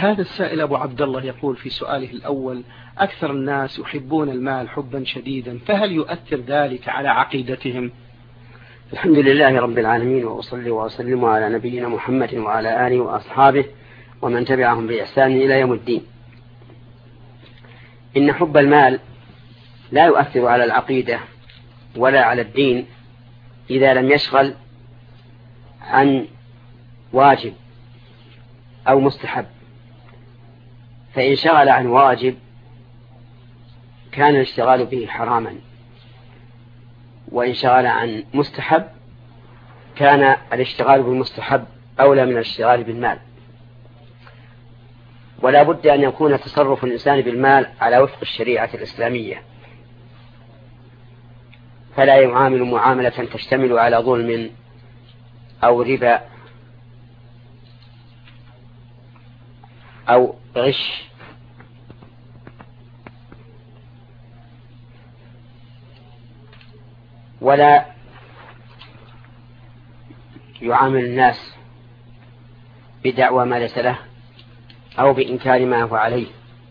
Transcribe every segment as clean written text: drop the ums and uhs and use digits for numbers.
هذا السائل أبو عبد الله يقول في سؤاله الأول: أكثر الناس يحبون المال حبا شديدا، فهل يؤثر ذلك على عقيدتهم؟ الحمد لله رب العالمين، وأصلي وأسلم على نبينا محمد وعلى آله وأصحابه ومن تبعهم بإحسان إلى يوم الدين. إن حب المال لا يؤثر على العقيدة ولا على الدين إذا لم يشغل عن واجب أو مستحب. فإن شغل عن واجب كان الاشتغال به حراما، وإن شغل عن مستحب كان الاشتغال بالمستحب أولى من الاشتغال بالمال. ولا بد أن يكون تصرف الإنسان بالمال على وفق الشريعة الإسلامية، فلا يعامل معاملة تشتمل على ظلم أو ربا أو غش ولا يعامل الناس بدعوى ما ليس له أو بإنكار ما هو عليه.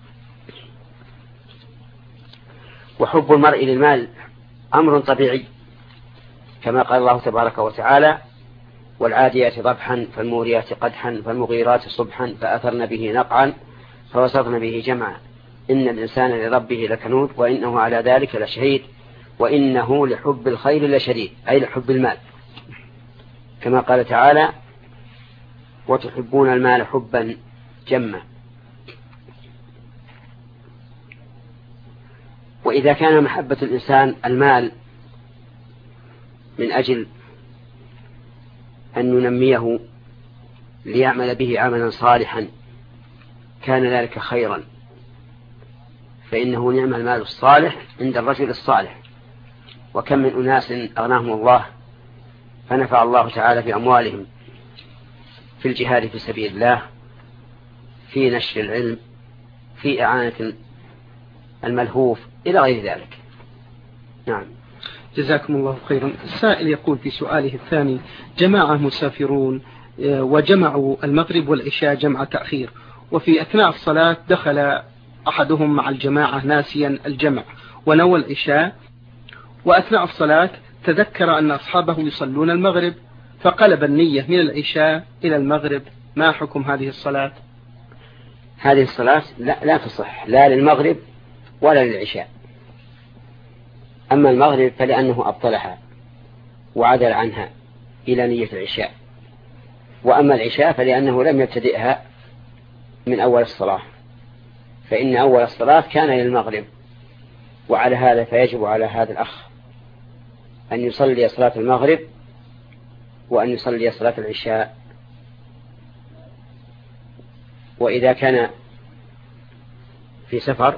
وحب المرء للمال أمر طبيعي، كما قال الله تبارك وتعالى: والعاديات ضبحا فالموريات قدحا فالمغيرات صبحا فأثرن به نقعا فوسطن به جمعا إن الإنسان لربه لكنود وإنه على ذلك لشهيد وإنه لحب الخير لشديد، أي لحب المال، كما قال تعالى: وتحبون المال حبا جما. وإذا كان محبة الإنسان المال من أجل أن ينميه ليعمل به عملا صالحا كان ذلك خيرا، فإنه نعم المال الصالح عند الرجل الصالح. وكم من أناس أغناهم الله فنفع الله تعالى في أموالهم في الجهاد في سبيل الله، في نشر العلم، في إعانة الملهوف، إلى غير ذلك. نعم. جزاكم الله خيرا. السائل يقول في سؤاله الثاني: جماعة مسافرون وجمعوا المغرب والعشاء جمع تأخير، وفي أثناء الصلاة دخل أحدهم مع الجماعة ناسيا الجمع ونوى العشاء، وأثناء الصلاة تذكر أن أصحابه يصلون المغرب فقلب النية من العشاء إلى المغرب، ما حكم هذه الصلاة؟ هذه الصلاة لا تصح لا للمغرب ولا للعشاء. أما المغرب فلأنه أبطلها وعدل عنها إلى نية العشاء، وأما العشاء فلأنه لم يبتدئها من أول الصلاة، فإن أول الصلاة كان للمغرب. وعلى هذا فيجب على هذا الأخ أن يصلي صلاة المغرب وأن يصلي صلاة العشاء. وإذا كان في سفر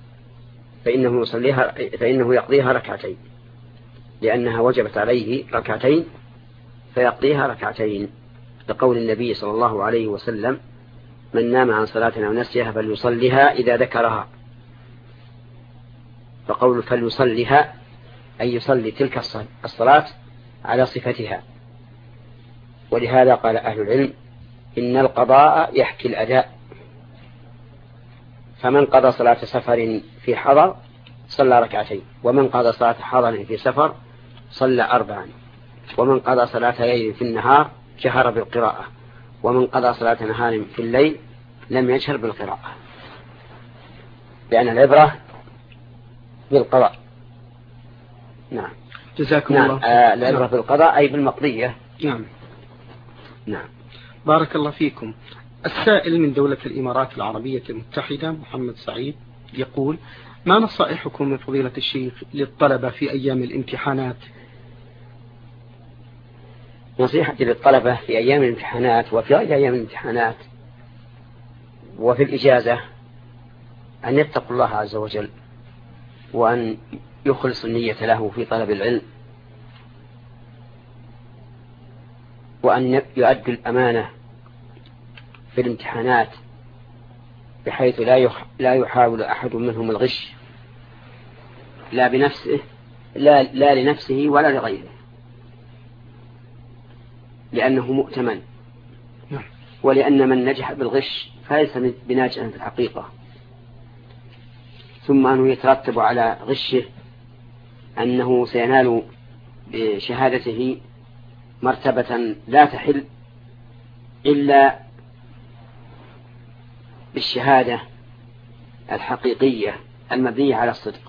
فإنه يقضيها ركعتين، لأنها وجبت عليه ركعتين فيقضيها ركعتين، لقول النبي صلى الله عليه وسلم: من نام عن صلاة أو نسيها فليصليها إذا ذكرها. فقول فليصليها أي يصلي تلك الصلاة على صفتها. ولهذا قال أهل العلم: إن القضاء يحكي الأداء، فمن قضى صلاة سفر في حضر صلى ركعتين، ومن قضى صلاة حضر في سفر صلى 4، ومن قضى صلاة ليل في النهار جهر بالقراءة، ومن قضى صلاة نهار في الليل لم يجهر بالقراءة، لأن العبرة بالقضاء. نعم. جزاكم نعم. الله. العبرة بالقضاء أي بالمقضية. نعم. نعم. بارك الله فيكم. السائل من دولة الإمارات العربية المتحدة محمد سعيد يقول: ما نصائحكم من فضيلة الشيخ للطلبة في أيام الامتحانات؟ نصيحتي للطلبة في أيام الامتحانات وفي غير أيام الامتحانات وفي الإجازة أن يتقوا الله عز وجل، وأن يخلص النية له في طلب العلم، وأن يؤدوا الأمانة في الامتحانات بحيث لا يحاول أحد منهم الغش، لا بنفسه لا لنفسه ولا لغيره، لأنه مؤتمن، ولأن من نجح بالغش فليس بناجح في الحقيقة. ثم أنه يترتب على غشه أنه سينال بشهادته مرتبة لا تحل إلا بالشهادة الحقيقية المبنية على الصدق.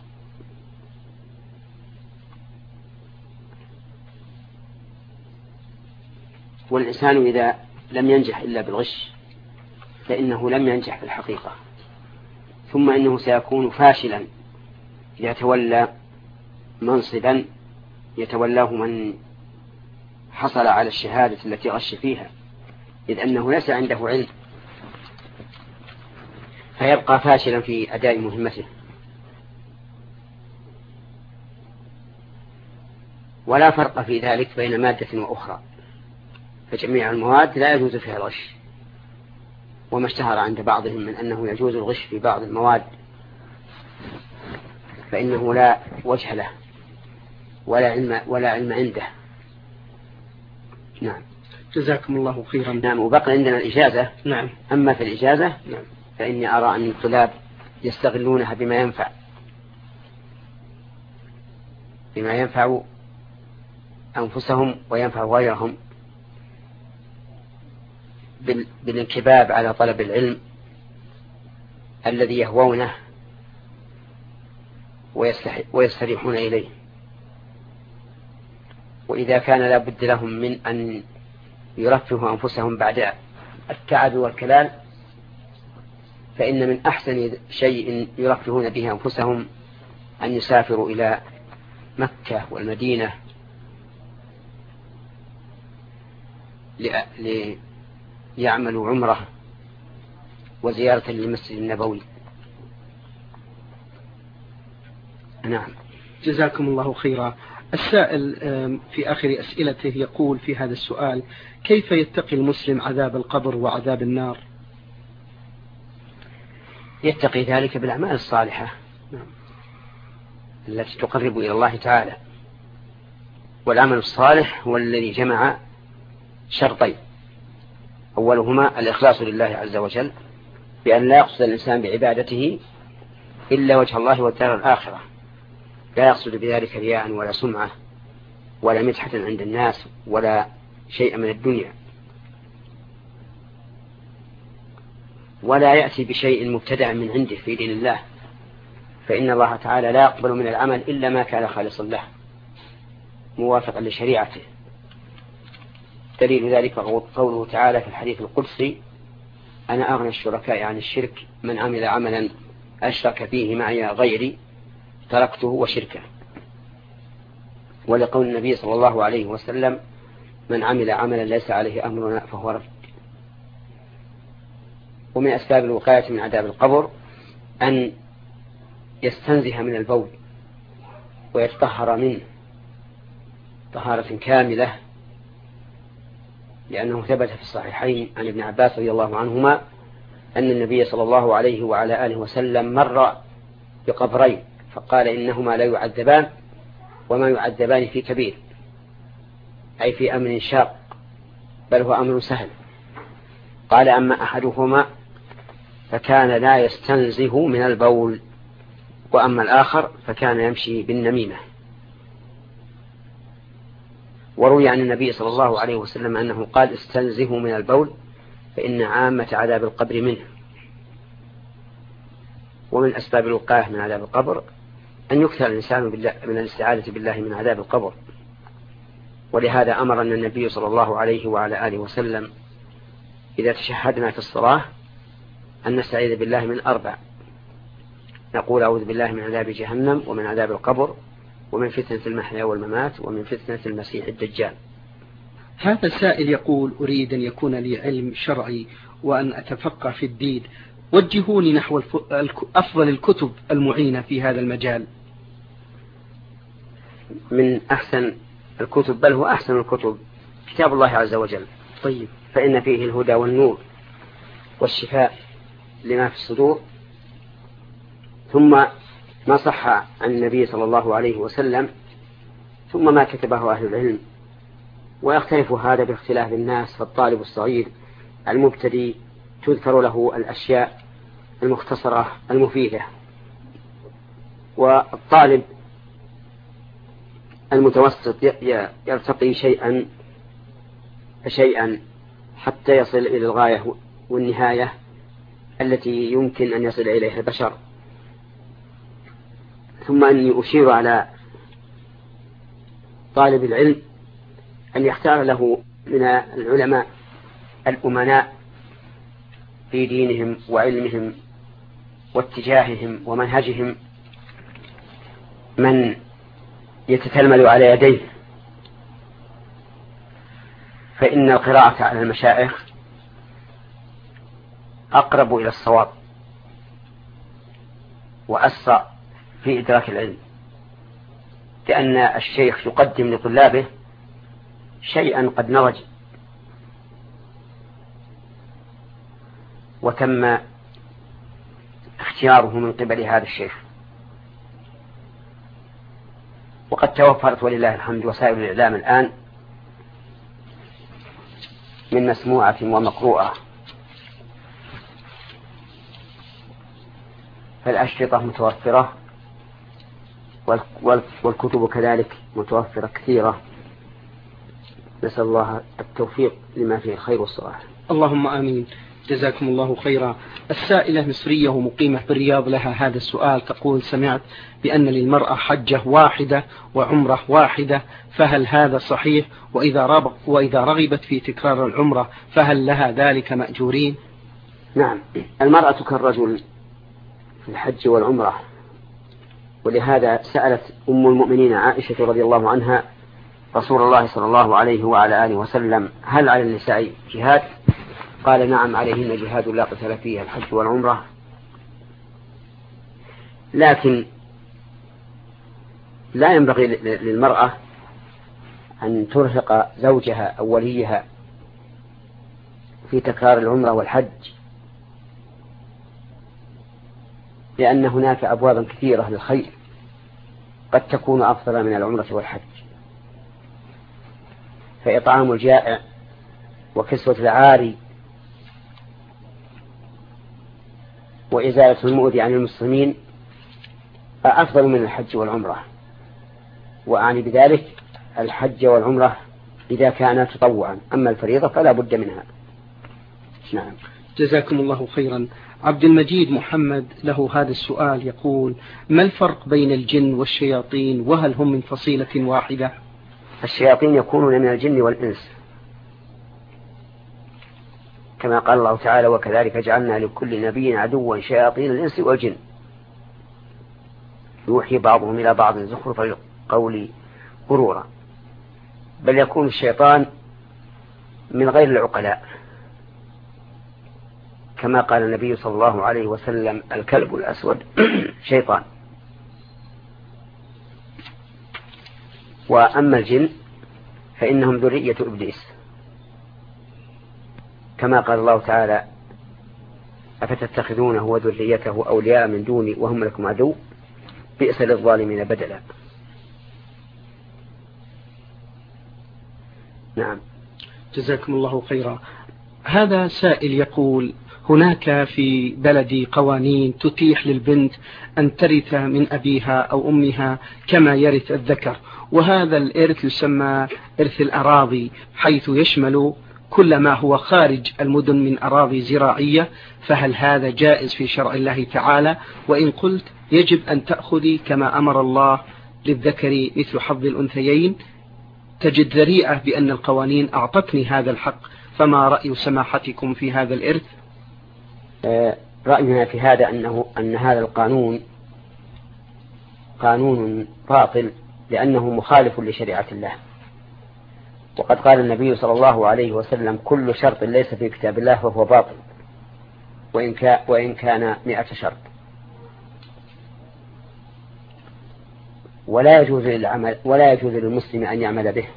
والإنسان إذا لم ينجح إلا بالغش فإنه لم ينجح في الحقيقة. ثم إنه سيكون فاشلا يتولى منصبا يتولاه من حصل على الشهادة التي غش فيها، إذ أنه ليس عنده علم، فيبقى فاشلا في أداء مهمته. ولا فرق في ذلك بين مادة وأخرى، فجميع المواد لا يجوز فيها الغش. وما اشتهر عند بعضهم من أنه يجوز الغش في بعض المواد فإنه لا وجه له ولا علم عنده. نعم. جزاكم الله خيرا. نعم. وبقى عندنا الإجازة. نعم. أما في الإجازة نعم فإني أرى أن الطلاب يستغلونها بما ينفع أنفسهم وينفع غيرهم، بالانكباب على طلب العلم الذي يهوونه ويستريحون إليه. وإذا كان لا بد لهم من أن يرفهوا أنفسهم بعد التعب والكلال، فإن من أحسن شيء يرفهون به أنفسهم أن يسافروا إلى مكة والمدينة ليعملوا عمرة وزيارة للمسجد النبوي. نعم. جزاكم الله خيرا. السائل في آخر أسئلته يقول في هذا السؤال: كيف يتقي المسلم عذاب القبر وعذاب النار؟ يتقي ذلك بالأعمال الصالحة التي تقرب إلى الله تعالى. والعمل الصالح هو الذي جمع شرطين: أولهما الإخلاص لله عز وجل، بأن لا يقصد الإنسان بعبادته إلا وجه الله والدار الآخرة، لا يقصد بذلك رياء ولا سمعة ولا مدحة عند الناس ولا شيء من الدنيا، ولا يأتي بشيء مبتدع من عنده في دين الله، فإن الله تعالى لا يقبل من العمل إلا ما كان خالصا له موافقا لشريعته. دليل ذلك قوله تعالى في الحديث القدسي: أنا أغنى الشركاء عن الشرك، من عمل عملا أشرك فيه معي غيري تركته وشركه. ولقول النبي صلى الله عليه وسلم: من عمل عملا ليس عليه أمرنا فهو رد. ومن أسباب الوقاية من عذاب القبر أن يستنزه من البول ويتطهر منه طهارة كاملة، لأنه ثبت في الصحيحين عن ابن عباس رضي الله عنهما أن النبي صلى الله عليه وعلى آله وسلم مر بقبرين فقال: إنهما لا يعذبان وما يعذبان في كبير، أي في أمر شاق، بل هو أمر سهل. قال: أما أحدهما فكان لا يستنزه من البول، وأما الآخر فكان يمشي بالنميمة. وروي عن النبي صلى الله عليه وسلم أنه قال: استنزه من البول فإن عامة عذاب القبر منه. ومن أسباب الوقاية من عذاب القبر أن يكثر الإنسان من الاستعاذة بالله من عذاب القبر. ولهذا أمرنا النبي صلى الله عليه وعلى آله وسلم إذا تشهدنا في الصلاة أن نستعيذ بالله من 4: نقول: أعوذ بالله من عذاب جهنم ومن عذاب القبر ومن فتنة المحيا والممات ومن فتنة المسيح الدجال. هذا السائل يقول: أريد أن يكون لي علم شرعي وأن أتفقه في الدين، وجهوني نحو أفضل الكتب المعينة في هذا المجال. من أحسن الكتب، بل هو أحسن الكتب، كتاب الله عز وجل. طيب. فإن فيه الهدى والنور والشفاء لما في الصدور، ثم ما صح عن النبي صلى الله عليه وسلم، ثم ما كتبه أهل العلم. ويختلف هذا باختلاف الناس، فالطالب الصغير المبتدي تذكر له الأشياء المختصرة المفيدة. والطالب المتوسط يرتقي شيئا فشيئا حتى يصل إلى الغاية والنهاية التي يمكن أن يصل إليها البشر. ثم أني أشير على طالب العلم أن يختار له من العلماء الأمناء في دينهم وعلمهم واتجاههم ومنهجهم من يتتلمذ على يديه، فإن القراءة على المشايخ أقرب إلى الصواب وأسرع في إدراك العلم، لأن الشيخ يقدم لطلابه شيئا قد نضج وتم اختياره من قبل هذا الشيخ. وقد توفرت ولله الحمد وسائل الإعلام الآن من مسموعة ومقروءة، فالأشرطة متوفرة والكتب كذلك متوفرة كثيرة. نسأل الله التوفيق لما فيه الخير والصلاح. اللهم آمين. جزاكم الله خيرا. السائلة مصرية ومقيمة بالرياض لها هذا السؤال، تقول: سمعت بأن للمرأة حجة واحدة وعمرة واحدة، فهل هذا صحيح؟ وإذا رغبت في تكرار العمرة فهل لها ذلك مأجورين؟ نعم، المرأة كالرجل في الحج والعمرة، ولهذا سألت أم المؤمنين عائشة رضي الله عنها رسول الله صلى الله عليه وعلى آله وسلم: هل على النساء جهاد؟ قال: نعم، عليهن جهاد لا قتال فيه الحج والعمرة، لكن لا ينبغي للمرأة أن ترهق زوجها أو وليها في تكرار العمرة والحج، لأن هناك أبوابا كثيرة للخير قد تكون أفضل من العمرة والحج، فإطعام الجائع وكسوة العاري وإزالة المؤذي عن المسلمين أفضل من الحج والعمرة. وأعني بذلك الحج والعمرة إذا كان تطوعا، أما الفريضة فلا بد منها. نعم. جزاكم الله خيرا. عبد المجيد محمد له هذا السؤال، يقول: ما الفرق بين الجن والشياطين، وهل هم من فصيلة واحدة؟ الشياطين يكونون من الجن والإنس، كما قال الله تعالى: وكذلك جعلنا لكل نبي عدوا شياطين الإنس والجن يوحي بعضهم إلى بعض زخرف القول غرورا. بل يكون الشيطان من غير العقلاء، كما قال النبي صلى الله عليه وسلم: الكلب الأسود شيطان. وأما الجن فإنهم ذرية إبليس، كما قال الله تعالى: أفتتخذونه وذريته أولياء من دوني وهم لكم عدو بئس للظالمين بدلا. نعم. جزاكم الله خيرا. هذا سائل يقول: هناك في بلدي قوانين تتيح للبنت أن ترث من أبيها أو أمها كما يرث الذكر، وهذا الإرث يسمى إرث الأراضي، حيث يشمل كل ما هو خارج المدن من أراضي زراعية، فهل هذا جائز في شرع الله تعالى؟ وإن قلت يجب أن تأخذي كما أمر الله للذكر مثل حظ الأنثيين، تجد ذريعة بأن القوانين أعطتني هذا الحق، فما رأي سماحتكم في هذا الإرث؟ رأينا في هذا أن هذا القانون قانون باطل، لأنه مخالف لشريعة الله. وقد قال النبي صلى الله عليه وسلم: كل شرط ليس في كتاب الله فهو باطل وإن كان 100 شرط. ولا يجوز للمسلم أن يعمل به،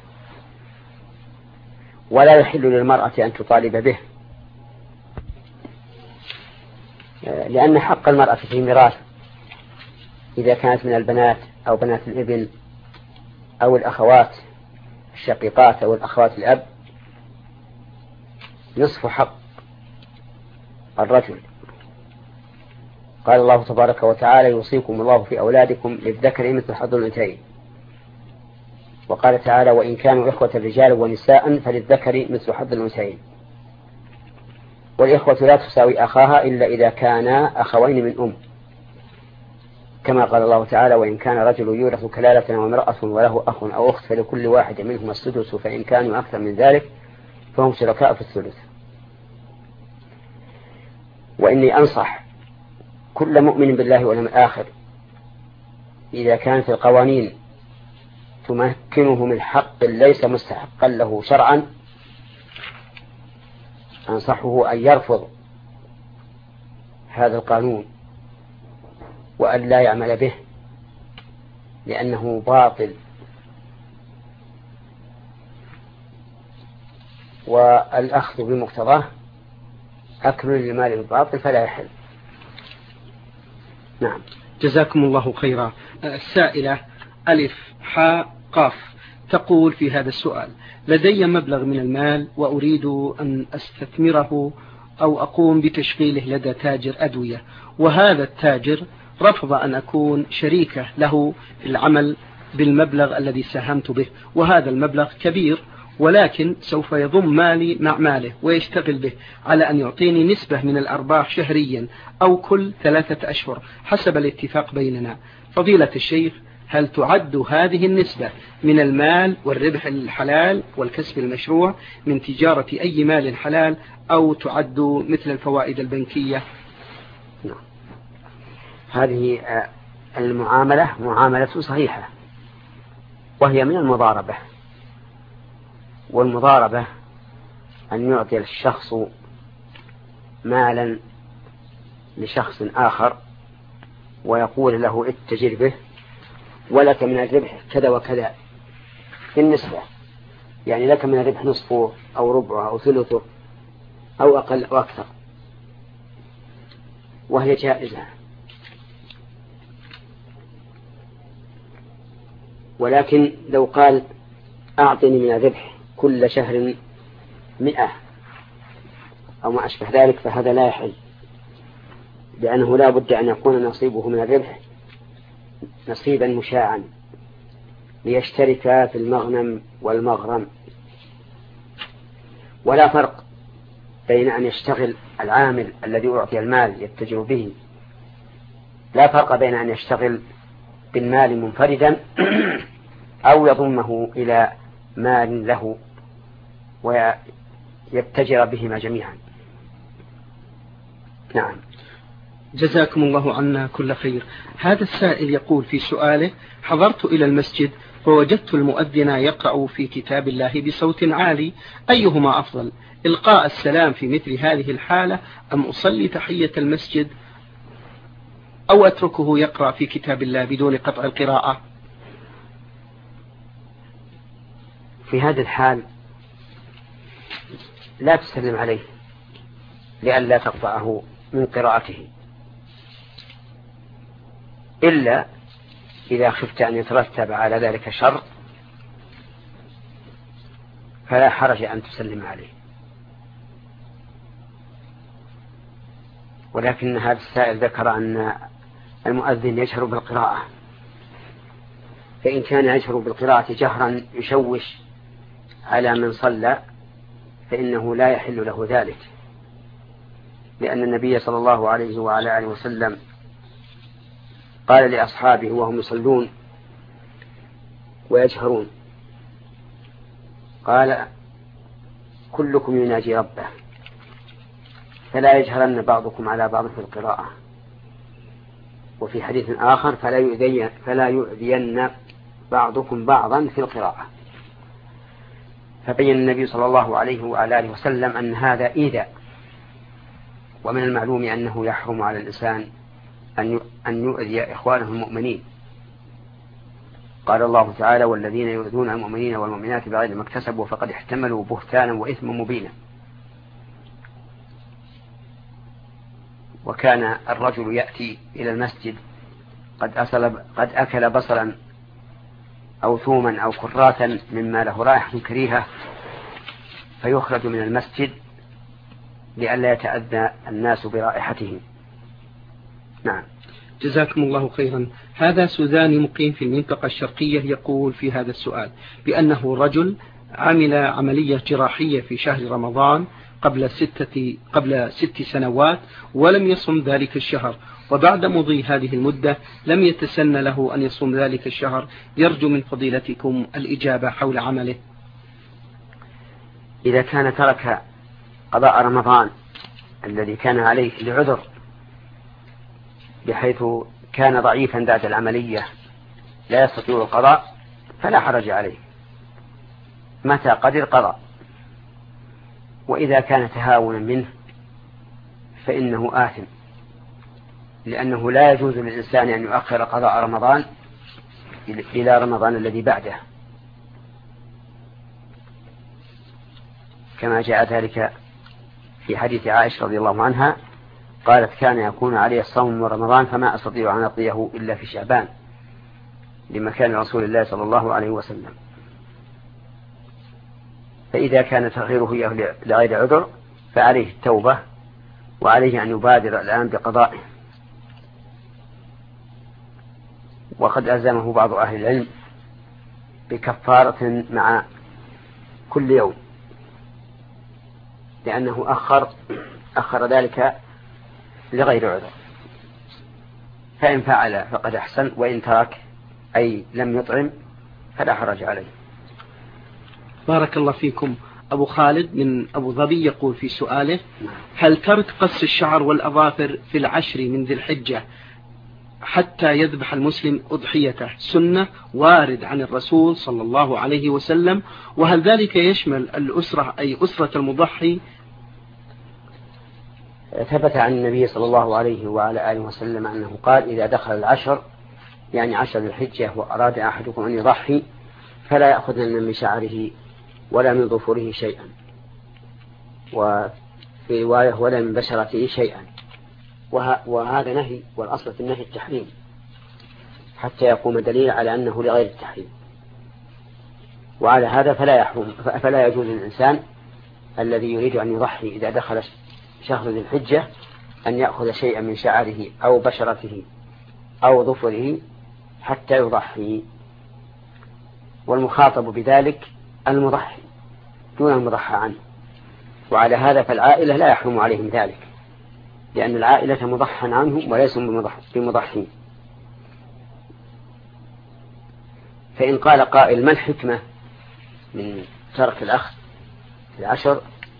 ولا يحل للمرأة أن تطالب به، لأن حق المرأة في الميراث إذا كانت من البنات أو بنات الابن أو الأخوات الشقيقات أو الأخوات الأب نصف حق الرجل. قال الله تبارك وتعالى يوصيكم الله في أولادكم للذكر مثل حظ الأنثيين. وقال تعالى وإن كانوا إخوة رجال ونساء فللذكر مثل حظ الأنثيين. والإخوة لا تساوي أخاها إلا إذا كانا أخوين من أم، كما قال الله تعالى وإن كان رجل يورث كلالة وامرأة وله أخ أو أخت فلكل واحد منهما السدس فإن كانوا أكثر من ذلك فهم شركاء في الثلث. وإني أنصح كل مؤمن بالله واليوم الآخر إذا كانت القوانين تمكنه من حق ليس مستحقا له شرعا أنصحه أن يرفض هذا القانون وأن لا يعمل به لأنه باطل، والأخذ بمقتضاه أكل للمال بالباطل فلا يحل. نعم. جزاكم الله خيرا. السائلة ألف حاء قاف تقول في هذا السؤال لدي مبلغ من المال وأريد أن أستثمره أو أقوم بتشغيله لدى تاجر أدوية، وهذا التاجر رفض أن أكون شريكة له في العمل بالمبلغ الذي ساهمت به، وهذا المبلغ كبير ولكن سوف يضم مالي مع ماله ويشتغل به على أن يعطيني نسبة من الأرباح شهريا أو كل 3 أشهر حسب الاتفاق بيننا. فضيلة الشيخ هل تعد هذه النسبة من المال والربح الحلال والكسب المشروع من تجارة أي مال حلال أو تعد مثل الفوائد البنكية؟ هذه المعاملة معاملة صحيحة وهي من المضاربة، والمضاربة أن يعطي الشخص مالا لشخص آخر ويقول له اتجر به ولك من الربح كذا وكذا في النسبة، يعني لك من الربح نصفه أو ربعه أو ثلثه أو أقل أو أكثر، وهي جائزة. ولكن لو قال أعطني من الربح كل شهر 100 أو ما أشبه ذلك فهذا لا يحل، لأنه لا بد أن يكون نصيبه من الربح نصيبا مشاعا ليشتركا في المغنم والمغرم. ولا فرق بين أن يشتغل العامل الذي أعطي المال يتجر به، لا فرق بين أن يشتغل بالمال منفردا أو يضمه إلى مال له ويتجر بهما جميعا. نعم. جزاكم الله عنا كل خير. هذا السائل يقول في سؤاله حضرت إلى المسجد فوجدت المؤذن يقرأ في كتاب الله بصوت عالي، أيهما أفضل إلقاء السلام في مثل هذه الحالة أم أصلي تحية المسجد أو أتركه يقرأ في كتاب الله بدون قطع القراءة؟ في هذا الحال لا تسلم عليه لئلا تقطعه من قراءته، إلا إذا خفت أن يترتب على ذلك شر فلا حرج أن تسلم عليه. ولكن هذا السائل ذكر أن المؤذن يجهر بالقراءة، فإن كان يجهر بالقراءة جهرا يشوش على من صلى فإنه لا يحل له ذلك، لأن النبي صلى الله عليه وعلى آله وسلم قال لأصحابه وهم يصلون ويجهرون قال كلكم يناجي ربه فلا يجهرن بعضكم على بعض في القراءة. وفي حديث آخر فلا يؤذين بعضكم بعضا في القراءة. فبين النبي صلى الله عليه وعلى آله وسلم أن هذا إيذاء، ومن المعلوم أنه يحرم على الإنسان أن يؤذي إخوانه المؤمنين. قال الله تعالى والذين يؤذون المؤمنين والمؤمنات بغير ما اكتسبوا فقد احتملوا بهتانا وإثما مبينا. وكان الرجل يأتي إلى المسجد قد أكل بصلا أو ثوما أو كراثا مما له رائحة كريهة فيخرج من المسجد لئلا يتأذى الناس برائحتهم. نعم. جزاكم الله خيرا. هذا سوداني مقيم في المنطقة الشرقية يقول في هذا السؤال بأنه رجل عمل عملية جراحية في شهر رمضان قبل 6 سنوات ولم يصم ذلك الشهر، وبعد مضي هذه المدة لم يتسن له أن يصوم ذلك الشهر. يرجو من فضيلتكم الإجابة حول عمله. إذا كان ترك قضاء رمضان الذي كان عليه لعذر بحيث كان ضعيفا بعد العملية لا يستطيع القضاء فلا حرج عليه، متى قدر قضاء. وإذا كان تهاونا منه فإنه آثم، لأنه لا يجوز للإنسان أن يؤخر قضاء رمضان إلى رمضان الذي بعده، كما جاء ذلك في حديث عائشة رضي الله عنها قالت: كان يكون علي الصوم من رمضان فما أستطيع أن أقضيه إلا في شعبان، لمكان رسول الله صلى الله عليه وسلم. فإذا كان تأخيره لغير عذر فعليه التوبة، وعليه أن يبادر الآن بقضائه. وقد ألزمه بعض أهل العلم بكفارة مع كل يوم، لأنه أخر ذلك لغير عذر، فإن فعل فقد أحسن، وإن ترك أي لم يطعم فلا حرج عليه. بارك الله فيكم. أبو خالد من أبو ظبي يقول في سؤاله: هل ترك قص الشعر والأظافر في 10 من ذي الحجة حتى يذبح المسلم أضحيته سنة وارد عن الرسول صلى الله عليه وسلم؟ وهل ذلك يشمل الأسرة أي أسرة المضحي؟ ثبت عن النبي صلى الله عليه وعلى آله وسلم أنه قال: إذا دخل 10 يعني 10 ذي الحجة وأراد أحدكم أن يضحي فلا يأخذن من شعره ولا من ظفره شيئا، وفي رواية ولا من بشرته شيئا. وهذا نهي، والأصل في النهي التحريم حتى يقوم دليل على أنه لغير التحريم. وعلى هذا فلا يجوز للإنسان الذي يريد أن يضحي إذا دخل شهر ذي الحجة أن يأخذ شيئا من شعره أو بشرته أو ظفره حتى يضحي. والمخاطب بذلك المضحي دون المضحى عنه. وعلى هذا فالعائلة لا يحرم عليهم ذلك، لأن العائلة مضحى عنهم وليسوا بمضحين. فإن قال قائل: ما الحكمة من ترك الأخذ 10؟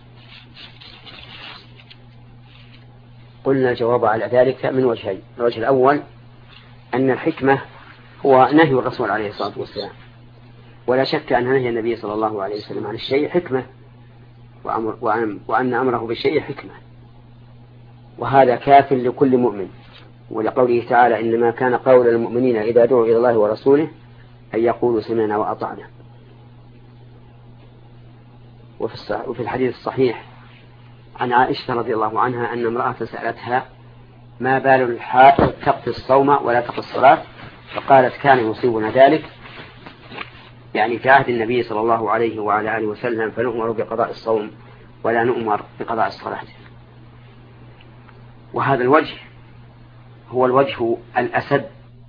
قلنا الجواب على ذلك من وجهين. الوجه الأول أن الحكمة هو نهي الرسول عليه الصلاة والسلام، ولا شك أن نهي النبي صلى الله عليه وسلم عن الشيء حكمة، وأن أمره بالشيء حكمة، وهذا كاف لكل مؤمن. ولقوله تعالى: إنما كان قول المؤمنين إذا دعوا إلى الله ورسوله أن يقولوا سمعنا وأطعنا. وفي الحديث الصحيح عن عائشة رضي الله عنها أن امرأة سألتها: ما بال الحائض تقضي الصوم ولا تقضي الصلاة؟ فقالت: كان يصيبنا ذلك، يعني في عهد النبي صلى الله عليه وعلى آله وسلم، فنؤمر بقضاء الصوم ولا نؤمر بقضاء الصلاة. وهذا الوجه هو الوجه الأسد،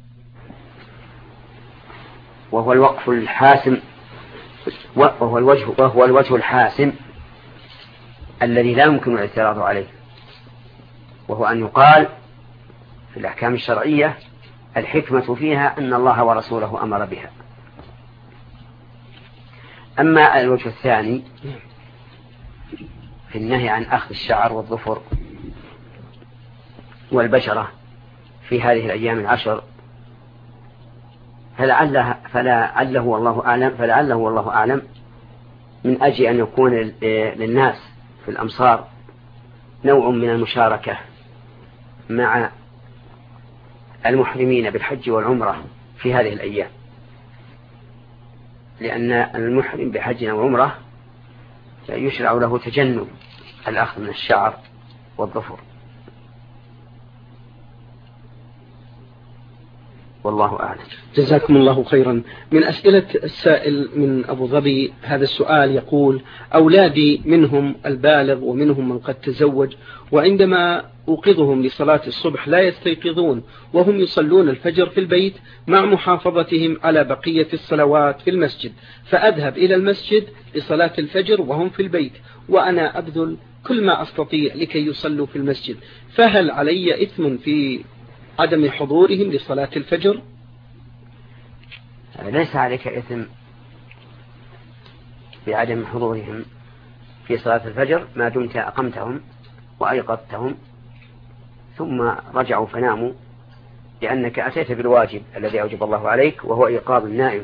وهو الوقف الحاسم، وهو الوجه الحاسم الذي لا يمكن الاعتراض عليه، وهو أن يقال في الأحكام الشرعية الحكمة فيها أن الله ورسوله أمر بها. أما الوجه الثاني في النهي عن أخذ الشعر والظفر والبشرة في هذه الأيام 10 فلعله والله أعلم من أجل أن يكون للناس في الأمصار نوع من المشاركة مع المحرمين بالحج والعمرة في هذه الأيام، لأن المحرم بحج وعمرة يشرع له تجنب الأخذ من الشعر والظفر. والله أعلم. جزاكم الله خيرا. من أسئلة السائل من أبو ظبي هذا السؤال يقول: أولادي منهم البالغ ومنهم من قد تزوج، وعندما أوقظهم لصلاة الصبح لا يستيقظون وهم يصلون الفجر في البيت مع محافظتهم على بقية الصلوات في المسجد، فأذهب إلى المسجد لصلاة الفجر وهم في البيت وأنا أبذل كل ما أستطيع لكي يصلوا في المسجد، فهل علي إثم في عدم حضورهم لصلاة الفجر؟ ليس عليك إثم بعدم حضورهم في صلاة الفجر ما دمت أقمتهم وأيقظتهم ثم رجعوا فناموا، لأنك أتيت بالواجب الذي أوجب الله عليك وهو إيقاظ النائم.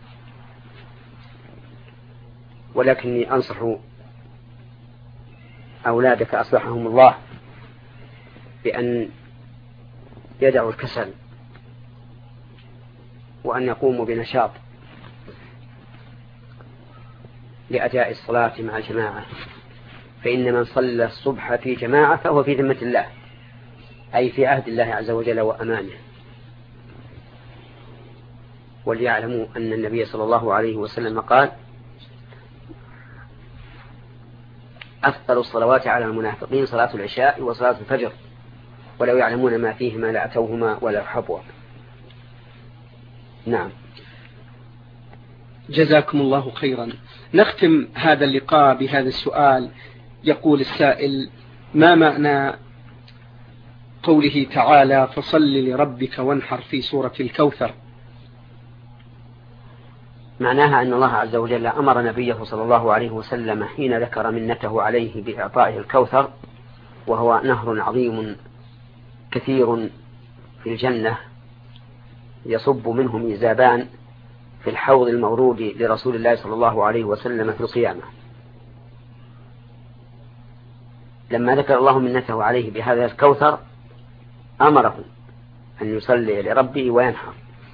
ولكني أنصح أولادك أصلحهم الله بأن يدعوا الكسل وأن يقوموا بنشاط لأداء الصلاة مع الجماعة، فإن من صلى الصبح في جماعة فهو في ذمة الله، أي في عهد الله عز وجل وأمانه. وليعلموا أن النبي صلى الله عليه وسلم قال: أفضل الصلوات على المنافقين صلاة العشاء وصلاة الفجر، ولو يعلمون ما فيهما لأتوهما ولا حبوا. نعم. جزاكم الله خيرا. نختم هذا اللقاء بهذا السؤال. يقول السائل: ما معنى قوله تعالى: فصل لربك وانحر في سورة الكوثر؟ معناها أن الله عز وجل أمر نبيه صلى الله عليه وسلم حين ذكر منته عليه بإعطائه الكوثر، وهو نهر عظيم كثير في الجنة يصب منه ميزابان في الحوض المورود لرسول الله صلى الله عليه وسلم في القيامة. لما ذكر الله منته عليه بهذا الكوثر أمره أن يصلي لربه وينحر.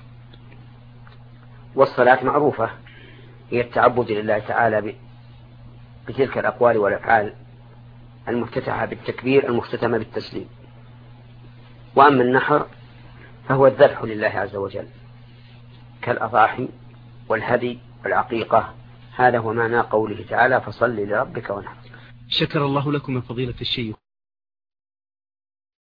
والصلاة معروفة هي التعبد لله تعالى بتلك الأقوال والأفعال المفتتحة بالتكبير المختتمة بالتسليم. وأما النحر فهو الذبح لله عز وجل كالأضاحي والهدي والعقيقة. هذا هو معنى قوله تعالى: فصل لربك وانحر. شكر الله لكم يا فضيلة الشيخ.